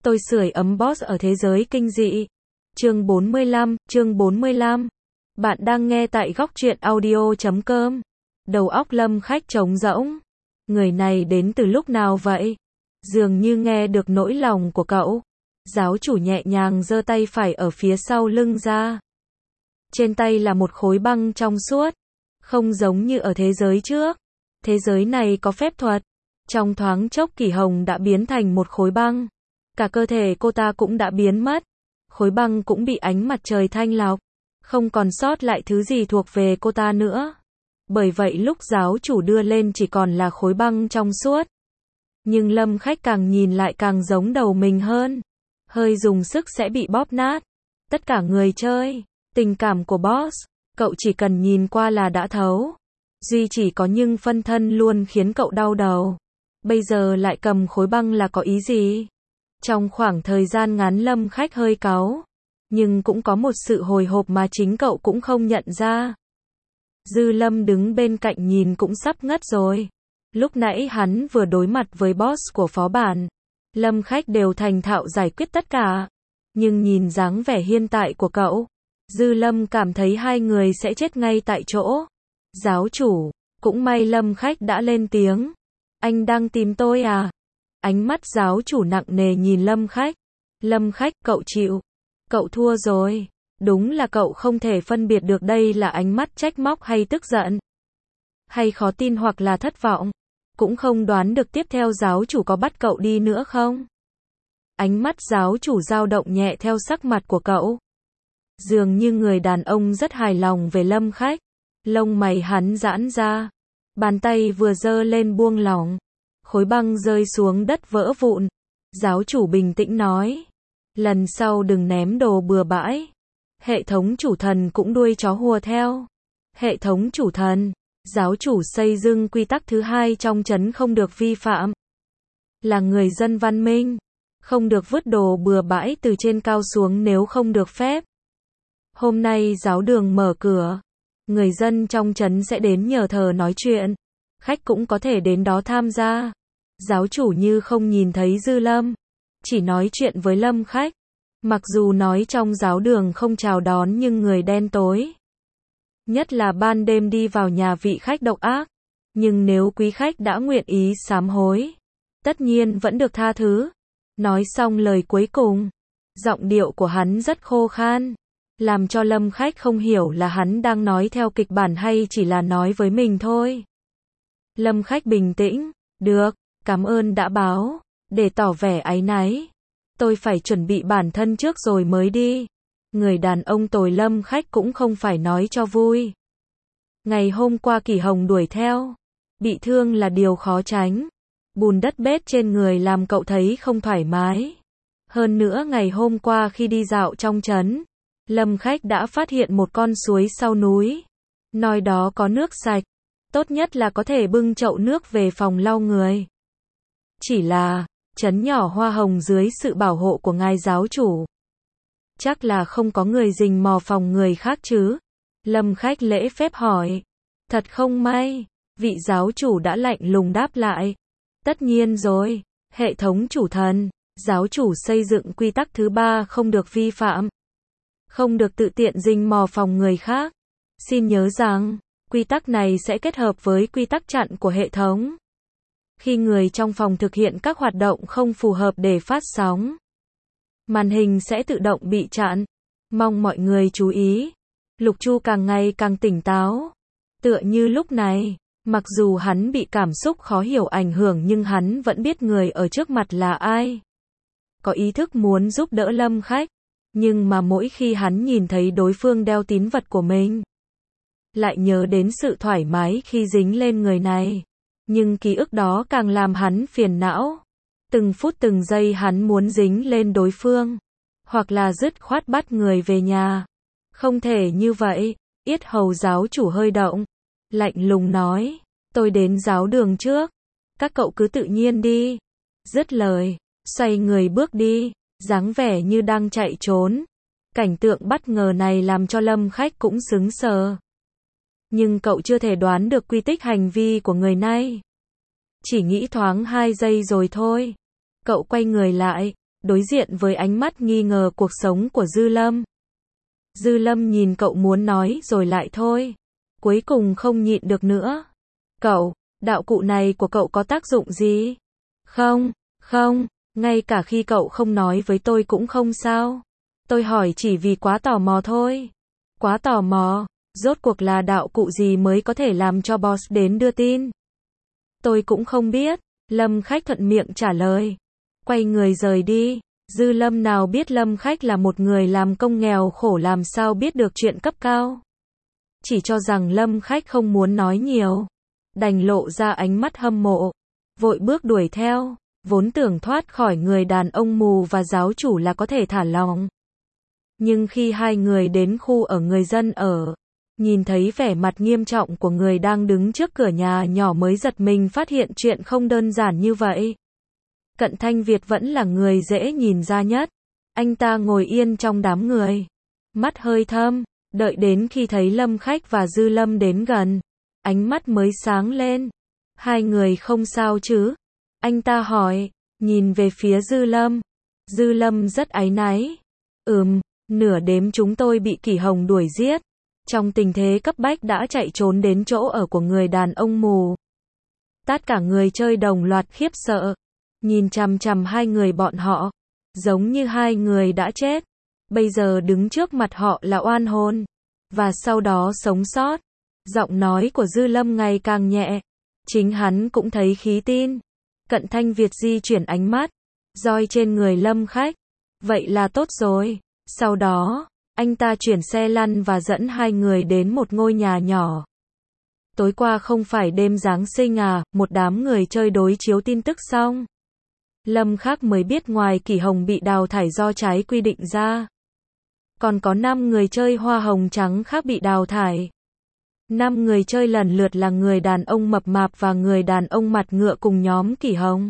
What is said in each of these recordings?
Tôi sưởi ấm boss ở thế giới kinh dị. Chương 45. Bạn đang nghe tại góc truyện audio.com. Đầu óc Lâm Khách trống rỗng. Người này đến từ lúc nào vậy? Dường như nghe được nỗi lòng của cậu. Giáo chủ nhẹ nhàng giơ tay phải ở phía sau lưng ra. Trên tay là một khối băng trong suốt. Không giống như ở thế giới trước. Thế giới này có phép thuật. Trong thoáng chốc Kỷ Hồng đã biến thành một khối băng. Cả cơ thể cô ta cũng đã biến mất. Khối băng cũng bị ánh mặt trời thanh lọc. Không còn sót lại thứ gì thuộc về cô ta nữa. Bởi vậy lúc giáo chủ đưa lên chỉ còn là khối băng trong suốt. Nhưng Lâm Khách càng nhìn lại càng giống đầu mình hơn. Hơi dùng sức sẽ bị bóp nát. Tất cả người chơi, tình cảm của boss, cậu chỉ cần nhìn qua là đã thấu. Duy chỉ có nhưng phân thân luôn khiến cậu đau đầu. Bây giờ lại cầm khối băng là có ý gì? Trong khoảng thời gian ngắn Lâm Khách hơi cáu. Nhưng cũng có một sự hồi hộp mà chính cậu cũng không nhận ra. Dư Lâm đứng bên cạnh nhìn cũng sắp ngất rồi. Lúc nãy hắn vừa đối mặt với boss của phó bản. Lâm Khách đều thành thạo giải quyết tất cả. Nhưng nhìn dáng vẻ hiện tại của cậu, Dư Lâm cảm thấy hai người sẽ chết ngay tại chỗ. Giáo chủ, cũng may Lâm Khách đã lên tiếng. Anh đang tìm tôi à? Ánh mắt giáo chủ nặng nề nhìn Lâm Khách. Lâm Khách, cậu chịu. Cậu thua rồi. Đúng là cậu không thể phân biệt được đây là ánh mắt trách móc hay tức giận. Hay khó tin hoặc là thất vọng. Cũng không đoán được tiếp theo giáo chủ có bắt cậu đi nữa không? Ánh mắt giáo chủ dao động nhẹ theo sắc mặt của cậu. Dường như người đàn ông rất hài lòng về Lâm Khách. Lông mày hắn giãn ra. Bàn tay vừa giơ lên buông lỏng. Khối băng rơi xuống đất vỡ vụn. Giáo chủ bình tĩnh nói. Lần sau đừng ném đồ bừa bãi. Hệ thống chủ thần cũng đuôi chó hùa theo. Hệ thống chủ thần. Giáo chủ xây dựng quy tắc thứ 2 trong trấn không được vi phạm. Là người dân văn minh. Không được vứt đồ bừa bãi từ trên cao xuống nếu không được phép. Hôm nay giáo đường mở cửa. Người dân trong trấn sẽ đến nhờ thờ nói chuyện. Khách cũng có thể đến đó tham gia. Giáo chủ như không nhìn thấy Dư Lâm. Chỉ nói chuyện với Lâm Khách. Mặc dù nói trong giáo đường không chào đón nhưng người đen tối. Nhất là ban đêm đi vào nhà vị khách độc ác. Nhưng nếu quý khách đã nguyện ý sám hối, tất nhiên vẫn được tha thứ. Nói xong lời cuối cùng. Giọng điệu của hắn rất khô khan. Làm cho Lâm Khách không hiểu là hắn đang nói theo kịch bản hay chỉ là nói với mình thôi. Lâm Khách bình tĩnh. Được, cảm ơn đã báo. Để tỏ vẻ áy náy. Tôi phải chuẩn bị bản thân trước rồi mới đi. Người đàn ông tồi Lâm Khách cũng không phải nói cho vui. Ngày hôm qua Kỷ Hồng đuổi theo. Bị thương là điều khó tránh. Bùn đất bết trên người làm cậu thấy không thoải mái. Hơn nữa ngày hôm qua khi đi dạo trong trấn, Lâm Khách đã phát hiện một con suối sau núi. Nơi đó có nước sạch. Tốt nhất là có thể bưng chậu nước về phòng lau người. Chỉ là, trấn nhỏ Hoa Hồng dưới sự bảo hộ của ngài giáo chủ. Chắc là không có người rình mò phòng người khác chứ? Lâm Khách lễ phép hỏi. Thật không may. Vị giáo chủ đã lạnh lùng đáp lại. Tất nhiên rồi. Hệ thống chủ thần. Giáo chủ xây dựng quy tắc thứ 3 không được vi phạm. Không được tự tiện rình mò phòng người khác. Xin nhớ rằng, quy tắc này sẽ kết hợp với quy tắc chặn của hệ thống. Khi người trong phòng thực hiện các hoạt động không phù hợp để phát sóng, màn hình sẽ tự động bị chặn. Mong mọi người chú ý. Lục Chu càng ngày càng tỉnh táo. Tựa như lúc này, mặc dù hắn bị cảm xúc khó hiểu ảnh hưởng nhưng hắn vẫn biết người ở trước mặt là ai. Có ý thức muốn giúp đỡ Lâm Khách. Nhưng mà mỗi khi hắn nhìn thấy đối phương đeo tín vật của mình, lại nhớ đến sự thoải mái khi dính lên người này. Nhưng ký ức đó càng làm hắn phiền não. Từng phút từng giây hắn muốn dính lên đối phương. Hoặc là dứt khoát bắt người về nhà. Không thể như vậy. Yết hầu giáo chủ hơi động. Lạnh lùng nói. Tôi đến giáo đường trước. Các cậu cứ tự nhiên đi. Dứt lời. Xoay người bước đi. Dáng vẻ như đang chạy trốn. Cảnh tượng bất ngờ này làm cho Lâm Khách cũng sững sờ. Nhưng cậu chưa thể đoán được quy tích hành vi của người này. Chỉ nghĩ thoáng 2 giây rồi thôi. Cậu quay người lại, đối diện với ánh mắt nghi ngờ cuộc sống của Dư Lâm. Dư Lâm nhìn cậu muốn nói rồi lại thôi. Cuối cùng không nhịn được nữa. Cậu, đạo cụ này của cậu có tác dụng gì? Không, không, ngay cả khi cậu không nói với tôi cũng không sao. Tôi hỏi chỉ vì quá tò mò thôi. Quá tò mò, rốt cuộc là đạo cụ gì mới có thể làm cho boss đến đưa tin? Tôi cũng không biết, Lâm Khách thuận miệng trả lời. Quay người rời đi. Dư Lâm nào biết Lâm Khách là một người làm công nghèo khổ làm sao biết được chuyện cấp cao. Chỉ cho rằng Lâm Khách không muốn nói nhiều. Đành lộ ra ánh mắt hâm mộ. Vội bước đuổi theo. Vốn tưởng thoát khỏi người đàn ông mù và giáo chủ là có thể thả lòng. Nhưng khi hai người đến khu ở người dân ở, nhìn thấy vẻ mặt nghiêm trọng của người đang đứng trước cửa nhà nhỏ mới giật mình phát hiện chuyện không đơn giản như vậy. Cận Thanh Việt vẫn là người dễ nhìn ra nhất. Anh ta ngồi yên trong đám người. Mắt hơi thâm, đợi đến khi thấy Lâm Khách và Dư Lâm đến gần. Ánh mắt mới sáng lên. Hai người không sao chứ? Anh ta hỏi, nhìn về phía Dư Lâm. Dư Lâm rất áy náy. Nửa đêm chúng tôi bị Kỷ Hồng đuổi giết. Trong tình thế cấp bách đã chạy trốn đến chỗ ở của người đàn ông mù. Tất cả người chơi đồng loạt khiếp sợ. Nhìn chằm chằm hai người bọn họ. Giống như hai người đã chết. Bây giờ đứng trước mặt họ là oan hồn. Và sau đó sống sót. Giọng nói của Dư Lâm ngày càng nhẹ. Chính hắn cũng thấy khí tin. Cận Thanh Việt di chuyển ánh mắt. Roi trên người Lâm Khách. Vậy là tốt rồi. Sau đó, anh ta chuyển xe lăn và dẫn hai người đến một ngôi nhà nhỏ. Tối qua không phải đêm Giáng sinh à, một đám người chơi đối chiếu tin tức xong. Lâm Khách mới biết ngoài Kỷ Hồng bị đào thải do trái quy định ra. Còn có 5 người chơi hoa hồng trắng khác bị đào thải. 5 người chơi lần lượt là người đàn ông mập mạp và người đàn ông mặt ngựa cùng nhóm Kỷ Hồng.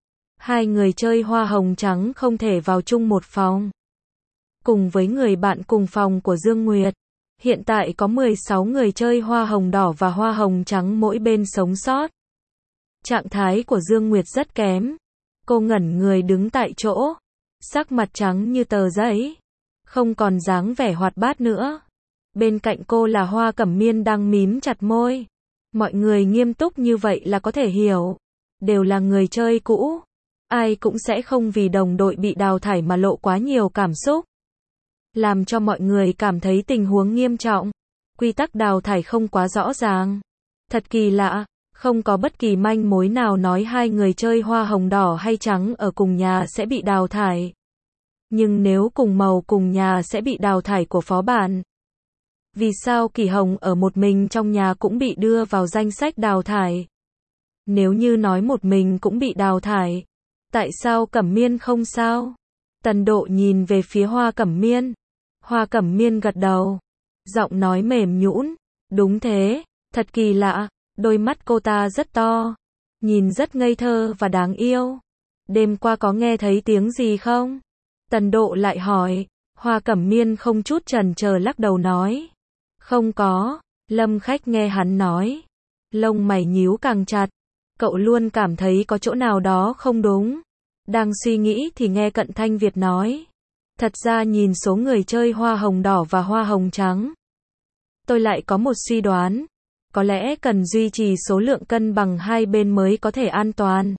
2 người chơi hoa hồng trắng không thể vào chung một phòng. Cùng với người bạn cùng phòng của Dương Nguyệt. Hiện tại có 16 người chơi hoa hồng đỏ và hoa hồng trắng mỗi bên sống sót. Trạng thái của Dương Nguyệt rất kém. Cô ngẩn người đứng tại chỗ. Sắc mặt trắng như tờ giấy. Không còn dáng vẻ hoạt bát nữa. Bên cạnh cô là Hoa Cẩm Miên đang mím chặt môi. Mọi người nghiêm túc như vậy là có thể hiểu. Đều là người chơi cũ. Ai cũng sẽ không vì đồng đội bị đào thải mà lộ quá nhiều cảm xúc. Làm cho mọi người cảm thấy tình huống nghiêm trọng. Quy tắc đào thải không quá rõ ràng. Thật kỳ lạ, không có bất kỳ manh mối nào nói hai người chơi hoa hồng đỏ hay trắng ở cùng nhà sẽ bị đào thải. Nhưng nếu cùng màu cùng nhà sẽ bị đào thải của phó bản. Vì sao Kỷ Hồng ở một mình trong nhà cũng bị đưa vào danh sách đào thải? Nếu như nói một mình cũng bị đào thải, tại sao Cẩm Miên không sao? Tần Độ nhìn về phía Hoa Cẩm Miên. Hoa Cẩm Miên gật đầu. Giọng nói mềm nhũn. Đúng thế, thật kỳ lạ, đôi mắt cô ta rất to. Nhìn rất ngây thơ và đáng yêu. Đêm qua có nghe thấy tiếng gì không? Tần Độ lại hỏi. Hoa Cẩm Miên không chút chần chờ lắc đầu nói. Không có. Lâm Khách nghe hắn nói. Lông mày nhíu càng chặt. Cậu luôn cảm thấy có chỗ nào đó không đúng. Đang suy nghĩ thì nghe Cận Thanh Việt nói. Thật ra nhìn số người chơi hoa hồng đỏ và hoa hồng trắng. Tôi lại có một suy đoán. Có lẽ cần duy trì số lượng cân bằng hai bên mới có thể an toàn.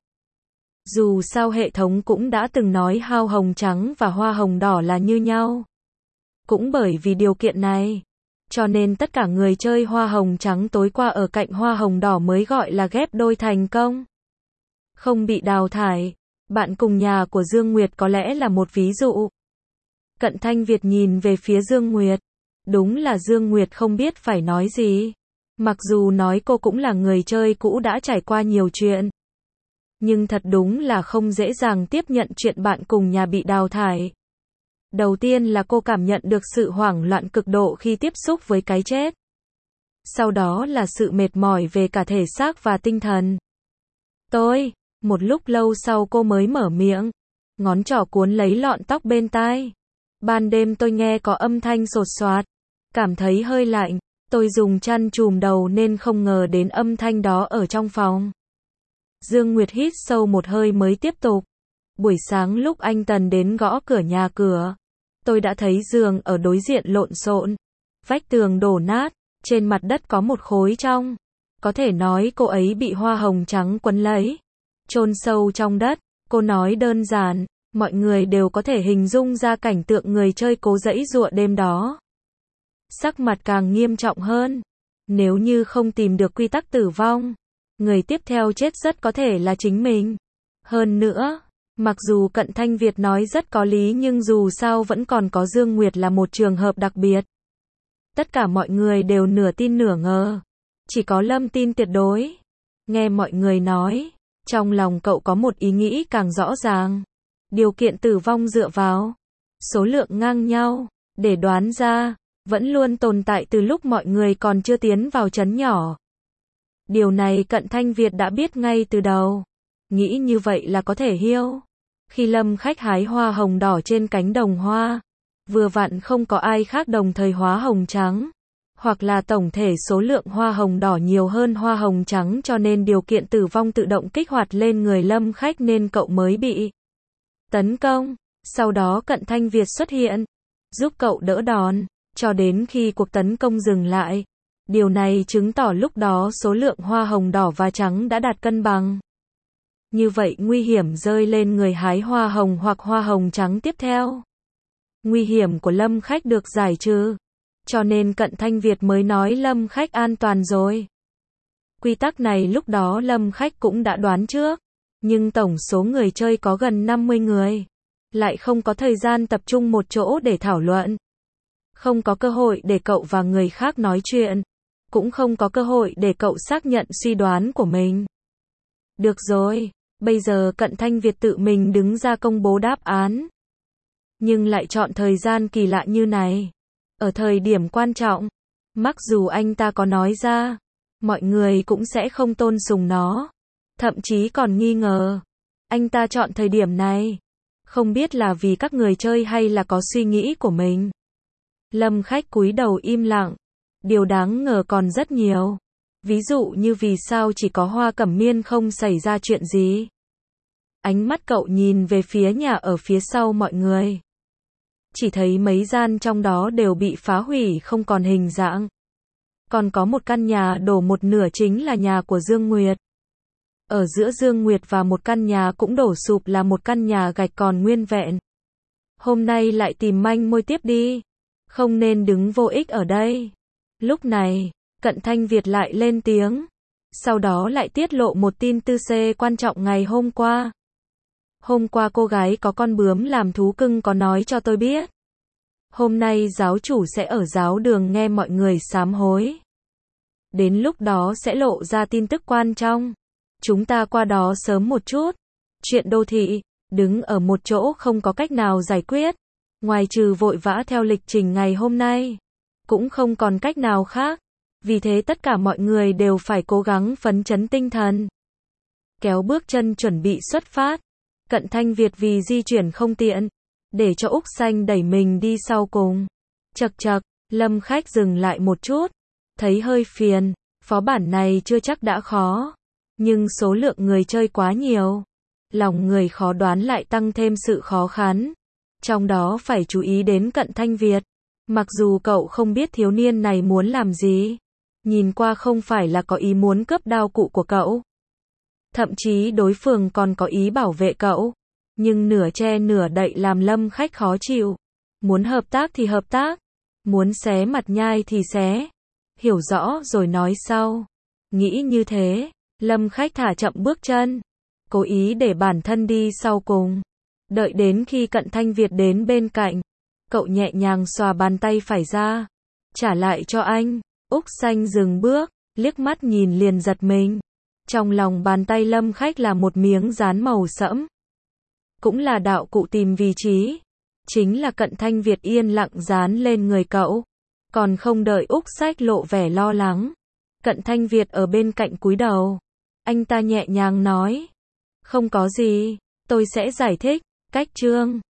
Dù sao hệ thống cũng đã từng nói hoa hồng trắng và hoa hồng đỏ là như nhau. Cũng bởi vì điều kiện này. Cho nên tất cả người chơi hoa hồng trắng tối qua ở cạnh hoa hồng đỏ mới gọi là ghép đôi thành công. Không bị đào thải. Bạn cùng nhà của Dương Nguyệt có lẽ là một ví dụ. Cận Thanh Việt nhìn về phía Dương Nguyệt. Đúng là Dương Nguyệt không biết phải nói gì. Mặc dù nói cô cũng là người chơi cũ đã trải qua nhiều chuyện. Nhưng thật đúng là không dễ dàng tiếp nhận chuyện bạn cùng nhà bị đào thải. Đầu tiên là cô cảm nhận được sự hoảng loạn cực độ khi tiếp xúc với cái chết. Sau đó là sự mệt mỏi về cả thể xác và tinh thần. Một lúc lâu sau cô mới mở miệng. Ngón trỏ cuốn lấy lọn tóc bên tai. Ban đêm tôi nghe có âm thanh sột soạt. Cảm thấy hơi lạnh. Tôi dùng chăn trùm đầu nên không ngờ đến âm thanh đó ở trong phòng. Dương Nguyệt hít sâu một hơi mới tiếp tục. Buổi sáng lúc anh Tần đến gõ cửa nhà cửa, tôi đã thấy giường ở đối diện lộn xộn, vách tường đổ nát, trên mặt đất có một khối trong. Có thể nói cô ấy bị hoa hồng trắng quấn lấy, chôn sâu trong đất. Cô nói đơn giản, mọi người đều có thể hình dung ra cảnh tượng người chơi cố giãy giụa đêm đó. Sắc mặt càng nghiêm trọng hơn. Nếu như không tìm được quy tắc tử vong, người tiếp theo chết rất có thể là chính mình. Hơn nữa, mặc dù Cận Thanh Việt nói rất có lý nhưng dù sao vẫn còn có Dương Nguyệt là một trường hợp đặc biệt. Tất cả mọi người đều nửa tin nửa ngờ. Chỉ có Lâm tin tuyệt đối. Nghe mọi người nói, trong lòng cậu có một ý nghĩ càng rõ ràng. Điều kiện tử vong dựa vào số lượng ngang nhau, để đoán ra, vẫn luôn tồn tại từ lúc mọi người còn chưa tiến vào trấn nhỏ. Điều này Cận Thanh Việt đã biết ngay từ đầu. Nghĩ như vậy là có thể hiểu. Khi Lâm khách hái hoa hồng đỏ trên cánh đồng hoa, vừa vặn không có ai khác đồng thời hóa hồng trắng, hoặc là tổng thể số lượng hoa hồng đỏ nhiều hơn hoa hồng trắng cho nên điều kiện tử vong tự động kích hoạt lên người Lâm khách nên cậu mới bị tấn công. Sau đó Cận Thanh Việt xuất hiện, giúp cậu đỡ đòn, cho đến khi cuộc tấn công dừng lại. Điều này chứng tỏ lúc đó số lượng hoa hồng đỏ và trắng đã đạt cân bằng. Như vậy nguy hiểm rơi lên người hái hoa hồng hoặc hoa hồng trắng tiếp theo. Nguy hiểm của Lâm khách được giải trừ. Cho nên Cận Thanh Việt mới nói Lâm khách an toàn rồi. Quy tắc này lúc đó Lâm khách cũng đã đoán trước. Nhưng tổng số người chơi có gần 50 người. Lại không có thời gian tập trung một chỗ để thảo luận. Không có cơ hội để cậu và người khác nói chuyện. Cũng không có cơ hội để cậu xác nhận suy đoán của mình. Được rồi, bây giờ Cận Thanh Việt tự mình đứng ra công bố đáp án. Nhưng lại chọn thời gian kỳ lạ như này. Ở thời điểm quan trọng, mặc dù anh ta có nói ra, mọi người cũng sẽ không tôn sùng nó. Thậm chí còn nghi ngờ. Anh ta chọn thời điểm này. Không biết là vì các người chơi hay là có suy nghĩ của mình. Lâm khách cúi đầu im lặng. Điều đáng ngờ còn rất nhiều. Ví dụ như vì sao chỉ có Hoa Cẩm Miên không xảy ra chuyện gì. Ánh mắt cậu nhìn về phía nhà ở phía sau mọi người. Chỉ thấy mấy gian trong đó đều bị phá hủy không còn hình dạng. Còn có một căn nhà đổ một nửa chính là nhà của Dương Nguyệt. Ở giữa Dương Nguyệt và một căn nhà cũng đổ sụp là một căn nhà gạch còn nguyên vẹn. Hôm nay lại tìm manh mối tiếp đi. Không nên đứng vô ích ở đây. Lúc này, Cận Thanh Việt lại lên tiếng. Sau đó lại tiết lộ một tin tư C quan trọng ngày hôm qua. Hôm qua cô gái có con bướm làm thú cưng có nói cho tôi biết. Hôm nay giáo chủ sẽ ở giáo đường nghe mọi người sám hối. Đến lúc đó sẽ lộ ra tin tức quan trọng. Chúng ta qua đó sớm một chút. Chuyện đô thị, đứng ở một chỗ không có cách nào giải quyết. Ngoài trừ vội vã theo lịch trình ngày hôm nay. Cũng không còn cách nào khác. Vì thế tất cả mọi người đều phải cố gắng phấn chấn tinh thần. Kéo bước chân chuẩn bị xuất phát. Cận Thanh Việt vì di chuyển không tiện. Để cho Úc Xanh đẩy mình đi sau cùng. Chậc chậc, Lâm khách dừng lại một chút. Thấy hơi phiền. Phó bản này chưa chắc đã khó. Nhưng số lượng người chơi quá nhiều. Lòng người khó đoán lại tăng thêm sự khó khăn. Trong đó phải chú ý đến Cận Thanh Việt. Mặc dù cậu không biết thiếu niên này muốn làm gì. Nhìn qua không phải là có ý muốn cướp đao cụ của cậu. Thậm chí đối phương còn có ý bảo vệ cậu. Nhưng nửa che nửa đậy làm Lâm khách khó chịu. Muốn hợp tác thì hợp tác. Muốn xé mặt nhai thì xé. Hiểu rõ rồi nói sau. Nghĩ như thế, Lâm khách thả chậm bước chân. Cố ý để bản thân đi sau cùng. Đợi đến khi Cận Thanh Việt đến bên cạnh. Cậu nhẹ nhàng xòa bàn tay phải ra. Trả lại cho anh. Úc Xanh dừng bước, liếc mắt nhìn liền giật mình. Trong lòng bàn tay Lâm khách là một miếng dán màu sẫm. Cũng là đạo cụ tìm vị trí. Chính là Cận Thanh Việt yên lặng dán lên người cậu. Còn không đợi Úc Xanh lộ vẻ lo lắng. Cận Thanh Việt ở bên cạnh cúi đầu. Anh ta nhẹ nhàng nói. Không có gì, tôi sẽ giải thích. Cách chương